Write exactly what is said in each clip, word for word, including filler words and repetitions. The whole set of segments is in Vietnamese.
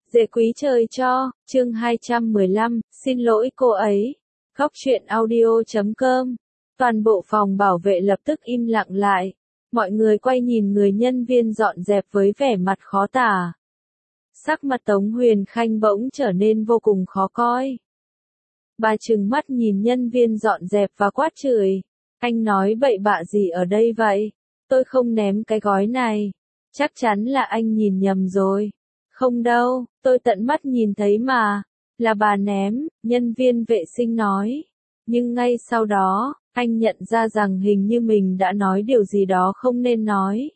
Dễ quý trời cho, chương hai trăm mười lăm, xin lỗi cô ấy. Góc truyện audio chấm com. Toàn bộ phòng bảo vệ lập tức im lặng lại. Mọi người quay nhìn người nhân viên dọn dẹp với vẻ mặt khó tả. Sắc mặt Tống Huyền Khanh bỗng trở nên vô cùng khó coi. Bà trừng mắt nhìn nhân viên dọn dẹp và quát chửi. Anh nói bậy bạ gì ở đây vậy? Tôi không ném cái gói này. Chắc chắn là anh nhìn nhầm rồi. Không đâu, tôi tận mắt nhìn thấy mà. Là bà ném, nhân viên vệ sinh nói. Nhưng ngay sau đó, anh nhận ra rằng hình như mình đã nói điều gì đó không nên nói.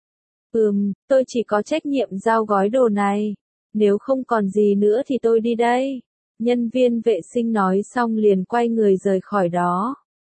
Ừm, tôi chỉ có trách nhiệm giao gói đồ này. Nếu không còn gì nữa thì tôi đi đây. Nhân viên vệ sinh nói xong liền quay người rời khỏi đó.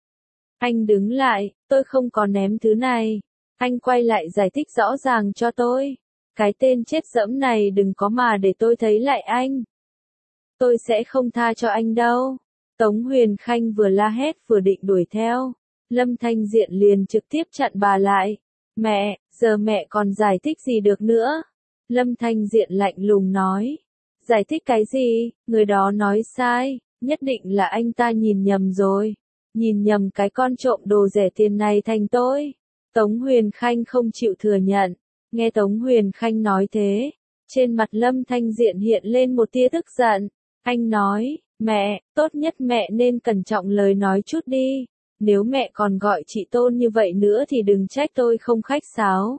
Anh đứng lại, tôi không có ném thứ này. Anh quay lại giải thích rõ ràng cho tôi. Cái tên chết dẫm này đừng có mà để tôi thấy lại anh. Tôi sẽ không tha cho anh đâu. Tống Huyền Khanh vừa la hét vừa định đuổi theo. Lâm Thanh Diện liền trực tiếp chặn bà lại. Mẹ, giờ mẹ còn giải thích gì được nữa? Lâm Thanh Diện lạnh lùng nói. Giải thích cái gì? Người đó nói sai. Nhất định là anh ta nhìn nhầm rồi. Nhìn nhầm cái con trộm đồ rẻ tiền này thành tôi. Tống Huyền Khanh không chịu thừa nhận. Nghe Tống Huyền Khanh nói thế, trên mặt Lâm Thanh Diện hiện lên một tia tức giận. Anh nói, mẹ, tốt nhất mẹ nên cẩn trọng lời nói chút đi. Nếu mẹ còn gọi chị Tôn như vậy nữa thì đừng trách tôi không khách sáo.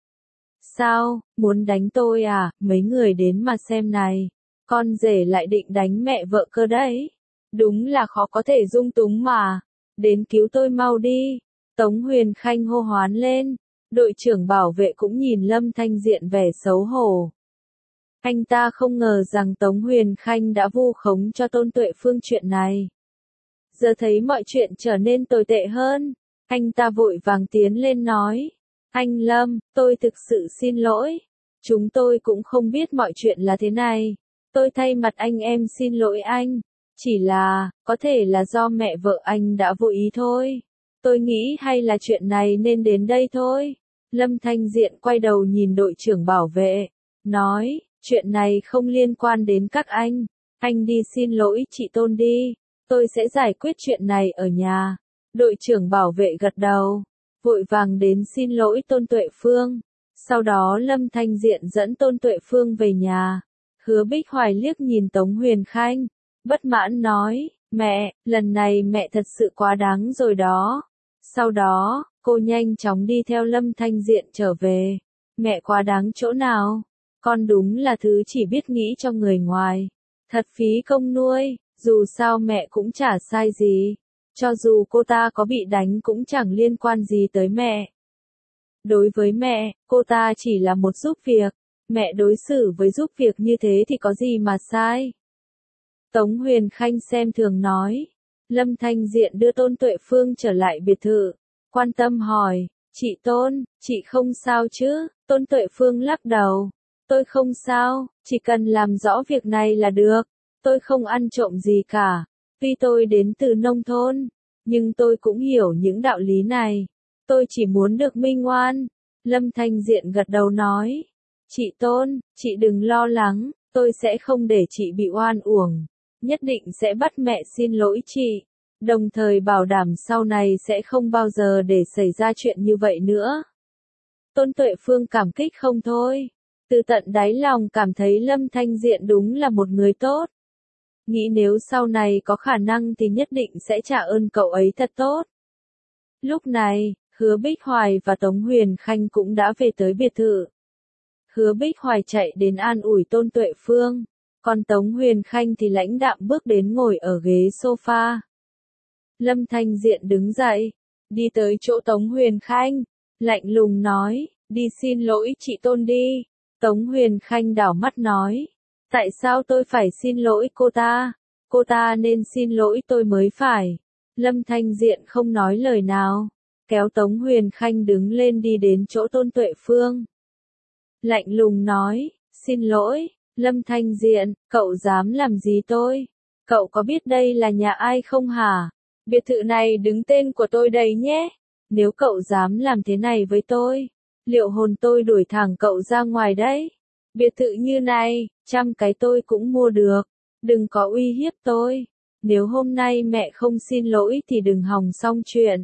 Sao, muốn đánh tôi à? Mấy người đến mà xem này. Con rể lại định đánh mẹ vợ cơ đấy. Đúng là khó có thể dung túng mà. Đến cứu tôi mau đi. Tống Huyền Khanh hô hoán lên. Đội trưởng bảo vệ cũng nhìn Lâm Thanh Diện vẻ xấu hổ. Anh ta không ngờ rằng Tống Huyền Khanh đã vu khống cho Tôn Tuệ Phương chuyện này. Giờ thấy mọi chuyện trở nên tồi tệ hơn, anh ta vội vàng tiến lên nói. Anh Lâm, tôi thực sự xin lỗi. Chúng tôi cũng không biết mọi chuyện là thế này. Tôi thay mặt anh em xin lỗi anh. Chỉ là, có thể là do mẹ vợ anh đã vô ý thôi. Tôi nghĩ hay là chuyện này nên đến đây thôi. Lâm Thanh Diện quay đầu nhìn đội trưởng bảo vệ. Nói, chuyện này không liên quan đến các anh. Anh đi xin lỗi chị Tôn đi. Tôi sẽ giải quyết chuyện này ở nhà. Đội trưởng bảo vệ gật đầu. Vội vàng đến xin lỗi Tôn Tuệ Phương. Sau đó Lâm Thanh Diện dẫn Tôn Tuệ Phương về nhà. Hứa Bích Hoài liếc nhìn Tống Huyền Khanh. Bất mãn nói, mẹ, lần này mẹ thật sự quá đáng rồi đó. Sau đó, cô nhanh chóng đi theo Lâm Thanh Diện trở về. Mẹ quá đáng chỗ nào? Con đúng là thứ chỉ biết nghĩ cho người ngoài. Thật phí công nuôi, dù sao mẹ cũng chả sai gì. Cho dù cô ta có bị đánh cũng chẳng liên quan gì tới mẹ. Đối với mẹ, cô ta chỉ là một giúp việc. Mẹ đối xử với giúp việc như thế thì có gì mà sai? Tống Huyền Khanh xem thường nói. Lâm Thanh Diện đưa Tôn Tuệ Phương trở lại biệt thự. Quan tâm hỏi, chị Tôn, chị không sao chứ? Tôn Tuệ Phương lắc đầu. Tôi không sao, chỉ cần làm rõ việc này là được. Tôi không ăn trộm gì cả. Tuy tôi đến từ nông thôn, nhưng tôi cũng hiểu những đạo lý này. Tôi chỉ muốn được minh oan. Lâm Thanh Diện gật đầu nói. Chị Tôn, chị đừng lo lắng, tôi sẽ không để chị bị oan uổng. Nhất định sẽ bắt mẹ xin lỗi chị. Đồng thời bảo đảm sau này sẽ không bao giờ để xảy ra chuyện như vậy nữa. Tôn Tuệ Phương cảm kích không thôi. Từ tận đáy lòng cảm thấy Lâm Thanh Diện đúng là một người tốt. Nghĩ nếu sau này có khả năng thì nhất định sẽ trả ơn cậu ấy thật tốt. Lúc này, Hứa Bích Hoài và Tống Huyền Khanh cũng đã về tới biệt thự. Hứa Bích Hoài chạy đến an ủi Tôn Tuệ Phương. Còn Tống Huyền Khanh thì lãnh đạm bước đến ngồi ở ghế sofa. Lâm Thanh Diện đứng dậy, đi tới chỗ Tống Huyền Khanh, lạnh lùng nói, đi xin lỗi chị Tôn đi. Tống Huyền Khanh đảo mắt nói, tại sao tôi phải xin lỗi cô ta? Cô ta nên xin lỗi tôi mới phải. Lâm Thanh Diện không nói lời nào, kéo Tống Huyền Khanh đứng lên đi đến chỗ Tôn Tuệ Phương. Lạnh lùng nói, xin lỗi. Lâm Thanh Diện, cậu dám làm gì tôi? Cậu có biết đây là nhà ai không hả? Biệt thự này đứng tên của tôi đây nhé. Nếu cậu dám làm thế này với tôi, liệu hồn tôi đuổi thẳng cậu ra ngoài đấy. Biệt thự như này, trăm cái tôi cũng mua được. Đừng có uy hiếp tôi. Nếu hôm nay mẹ không xin lỗi thì đừng hòng xong chuyện.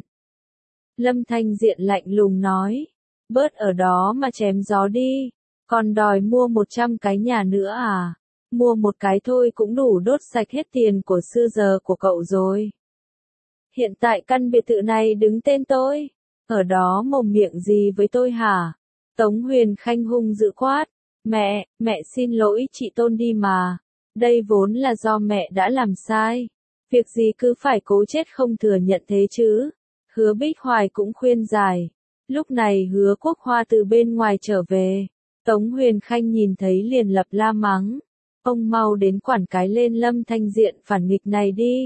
Lâm Thanh Diện lạnh lùng nói. Bớt ở đó mà chém gió đi. Còn đòi mua một trăm cái nhà nữa à? Mua một cái thôi cũng đủ đốt sạch hết tiền của xưa giờ của cậu rồi. Hiện tại căn biệt thự này đứng tên tôi. Ở đó mồm miệng gì với tôi hả? Tống Huyền Khanh hung dữ quát. Mẹ, mẹ xin lỗi chị Tôn đi mà. Đây vốn là do mẹ đã làm sai. Việc gì cứ phải cố chết không thừa nhận thế chứ. Hứa Bích Hoài cũng khuyên giải. Lúc này Hứa Quốc Hoa từ bên ngoài trở về. Tống Huyền Khanh nhìn thấy liền lập la mắng. Ông mau đến quản cái lên Lâm Thanh Diện phản nghịch này đi.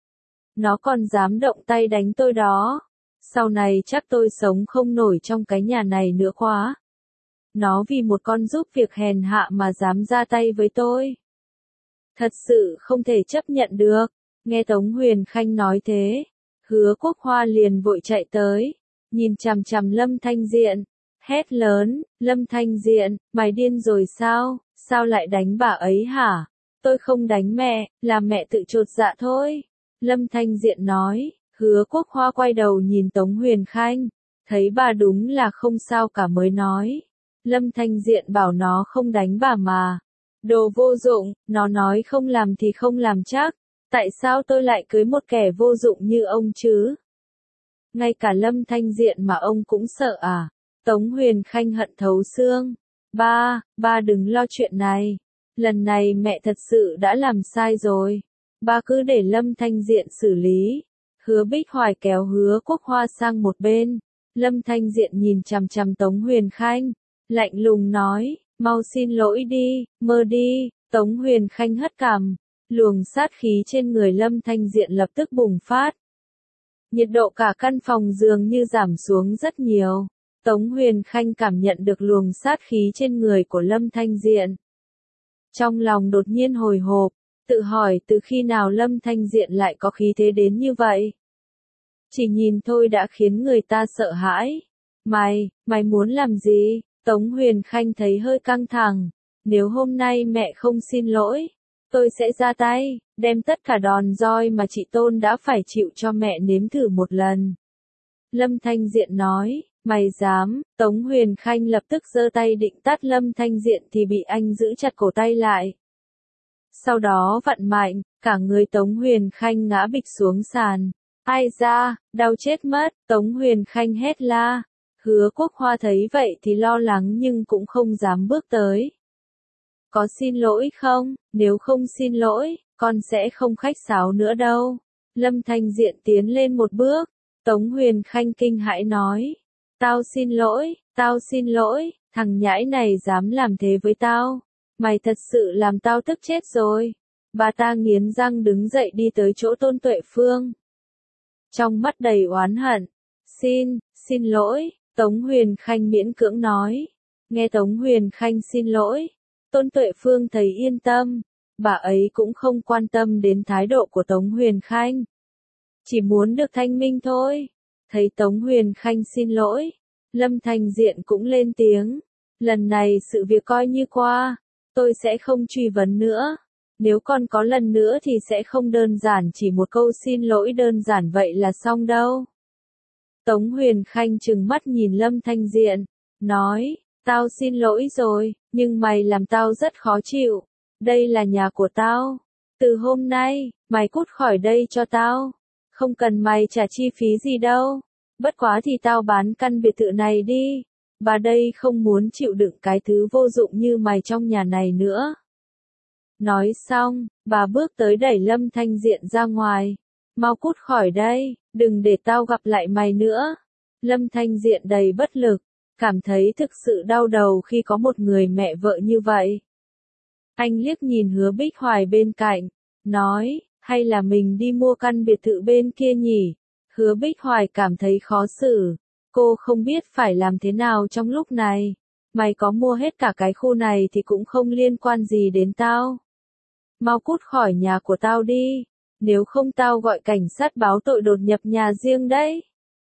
Nó còn dám động tay đánh tôi đó. Sau này chắc tôi sống không nổi trong cái nhà này nữa quá. Nó vì một con giúp việc hèn hạ mà dám ra tay với tôi. Thật sự không thể chấp nhận được. Nghe Tống Huyền Khanh nói thế, Hứa Quốc Hoa liền vội chạy tới, nhìn chằm chằm Lâm Thanh Diện, hét lớn, Lâm Thanh Diện, mày điên rồi sao, sao lại đánh bà ấy hả? Tôi không đánh mẹ, là mẹ tự chột dạ thôi. Lâm Thanh Diện nói. Hứa Quốc Hoa quay đầu nhìn Tống Huyền Khanh, thấy bà đúng là không sao cả mới nói. Lâm Thanh Diện bảo nó không đánh bà mà. Đồ vô dụng, nó nói không làm thì không làm chắc. Tại sao tôi lại cưới một kẻ vô dụng như ông chứ? Ngay cả Lâm Thanh Diện mà ông cũng sợ à? Tống Huyền Khanh hận thấu xương. Ba, ba đừng lo chuyện này. Lần này mẹ thật sự đã làm sai rồi. Ba cứ để Lâm Thanh Diện xử lý. Hứa Bích Hoài kéo Hứa Quốc Hoa sang một bên. Lâm Thanh Diện nhìn chằm chằm Tống Huyền Khanh. Lạnh lùng nói, mau xin lỗi đi, mơ đi. Tống Huyền Khanh hất cằm. Luồng sát khí trên người Lâm Thanh Diện lập tức bùng phát. Nhiệt độ cả căn phòng dường như giảm xuống rất nhiều. Tống Huyền Khanh cảm nhận được luồng sát khí trên người của Lâm Thanh Diện. Trong lòng đột nhiên hồi hộp, tự hỏi từ khi nào Lâm Thanh Diện lại có khí thế đến như vậy. Chỉ nhìn thôi đã khiến người ta sợ hãi. Mày, mày muốn làm gì? Tống Huyền Khanh thấy hơi căng thẳng. Nếu hôm nay mẹ không xin lỗi, tôi sẽ ra tay, đem tất cả đòn roi mà chị Tôn đã phải chịu cho mẹ nếm thử một lần. Lâm Thanh Diện nói, mày dám? Tống Huyền Khanh lập tức giơ tay định tát Lâm Thanh Diện thì bị anh giữ chặt cổ tay lại. Sau đó vặn mạnh, cả người Tống Huyền Khanh ngã bịch xuống sàn. Ai da, đau chết mất, Tống Huyền Khanh hét la. Hứa Quốc Hoa thấy vậy thì lo lắng nhưng cũng không dám bước tới. Có xin lỗi không? Nếu không xin lỗi, con sẽ không khách sáo nữa đâu. Lâm Thanh Diện tiến lên một bước. Tống Huyền Khanh kinh hãi nói. Tao xin lỗi, tao xin lỗi, thằng nhãi này dám làm thế với tao. Mày thật sự làm tao tức chết rồi. Bà ta nghiến răng đứng dậy đi tới chỗ Tôn Tuệ Phương. Trong mắt đầy oán hận. Xin, xin lỗi, Tống Huyền Khanh miễn cưỡng nói. Nghe Tống Huyền Khanh xin lỗi, Tôn Tuệ Phương thấy yên tâm. Bà ấy cũng không quan tâm đến thái độ của Tống Huyền Khanh. Chỉ muốn được thanh minh thôi. Thấy Tống Huyền Khanh xin lỗi, Lâm Thanh Diện cũng lên tiếng. Lần này sự việc coi như qua. Tôi sẽ không truy vấn nữa. Nếu còn có lần nữa thì sẽ không đơn giản chỉ một câu xin lỗi đơn giản vậy là xong đâu. Tống Huyền Khanh trừng mắt nhìn Lâm Thanh Diện, nói, tao xin lỗi rồi, nhưng mày làm tao rất khó chịu. Đây là nhà của tao. Từ hôm nay, mày cút khỏi đây cho tao. Không cần mày trả chi phí gì đâu. Bất quá thì tao bán căn biệt thự này đi. Bà đây không muốn chịu đựng cái thứ vô dụng như mày trong nhà này nữa. Nói xong, bà bước tới đẩy Lâm Thanh Diện ra ngoài. Mau cút khỏi đây, đừng để tao gặp lại mày nữa. Lâm Thanh Diện đầy bất lực, cảm thấy thực sự đau đầu khi có một người mẹ vợ như vậy. Anh liếc nhìn Hứa Bích Hoài bên cạnh, nói, hay là mình đi mua căn biệt thự bên kia nhỉ? Hứa Bích Hoài cảm thấy khó xử. Cô không biết phải làm thế nào trong lúc này. Mày có mua hết cả cái khu này thì cũng không liên quan gì đến tao. Mau cút khỏi nhà của tao đi. Nếu không tao gọi cảnh sát báo tội đột nhập nhà riêng đấy.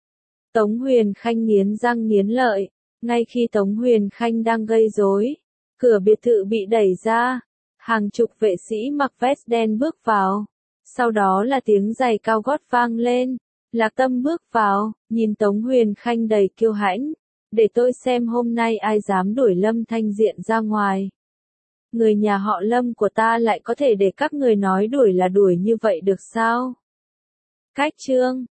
Tống Huyền Khanh nghiến răng nghiến lợi. Ngay khi Tống Huyền Khanh đang gây rối, Cửa biệt thự bị đẩy ra, hàng chục vệ sĩ mặc vest đen bước vào. Sau đó là tiếng giày cao gót vang lên. Lạc Tâm bước vào, nhìn Tống Huyền Khanh đầy kiêu hãnh. Để tôi xem hôm nay ai dám đuổi Lâm Thanh Diện ra ngoài. Người nhà họ Lâm của ta lại có thể để các người nói đuổi là đuổi như vậy được sao? Cách chương